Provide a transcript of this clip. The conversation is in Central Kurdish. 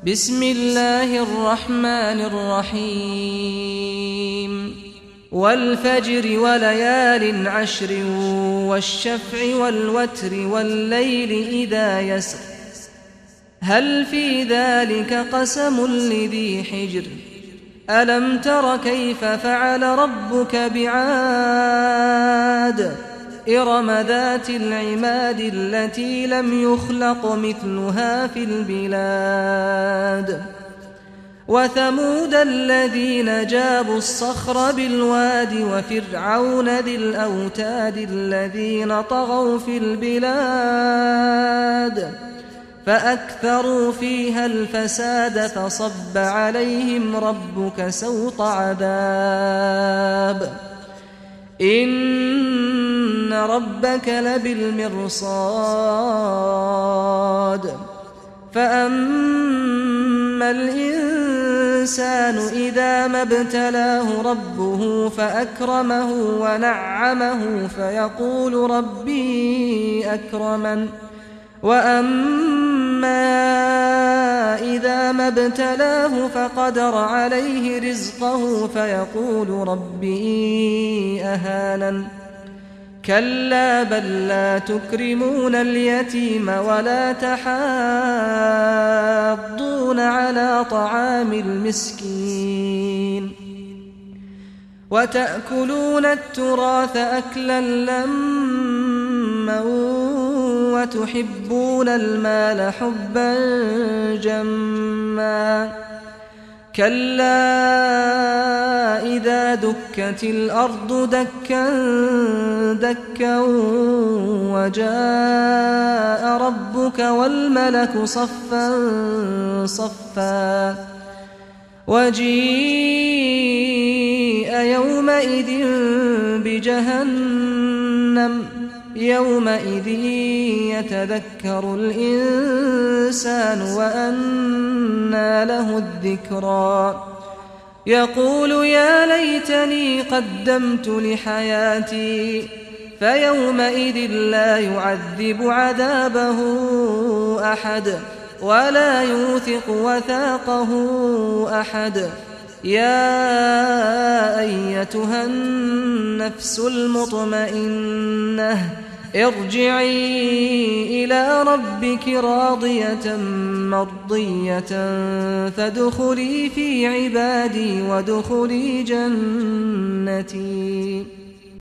بسم الله الرحمن الرحيم والفجر وليال عشر والشفع والوتر والليل إذا يسر هل في ذلك قسم لذي حجر ألم تر كيف فعل ربك بعاد إرم ذات العماد التي لم يخلق مثلها في البلاد وثمود الذين جابوا الصخر بالواد وفرعون ذي الأوتاد الذين طغوا في البلاد فأكثروا فيها الفساد فصب عليهم ربك سوط عذاب إن ربك لبالمرصاد فأما الإنسان إذا ما ابتلاه ربه فأكرمه ونعمه فيقول ربي أكرمن وأما إذا ما ابتلاه فقدر عليه رزقه فيقول ربي أهانن كلا بل لا تكرمون اليتيم ولا تحاضون على طعام المسكين وتأكلون التراث أكلا لما وتحبون المال حبا جما كلا إذا دكت الأرض دكا دكا وجاء ربك والملك صفا صفا وجيء يومئذ بجهنم يومئذ يتذكر الإنسان وأنى له الذكرى يقول يا ليتني قدمت لحياتي فيومئذ لا يعذب عذابه أحد ولا يوثق وثاقه أحد يا أيتها النفس المطمئنة ارجعي إلى ربك راضية مرضية فادخلي في عبادي وادخلي جنتي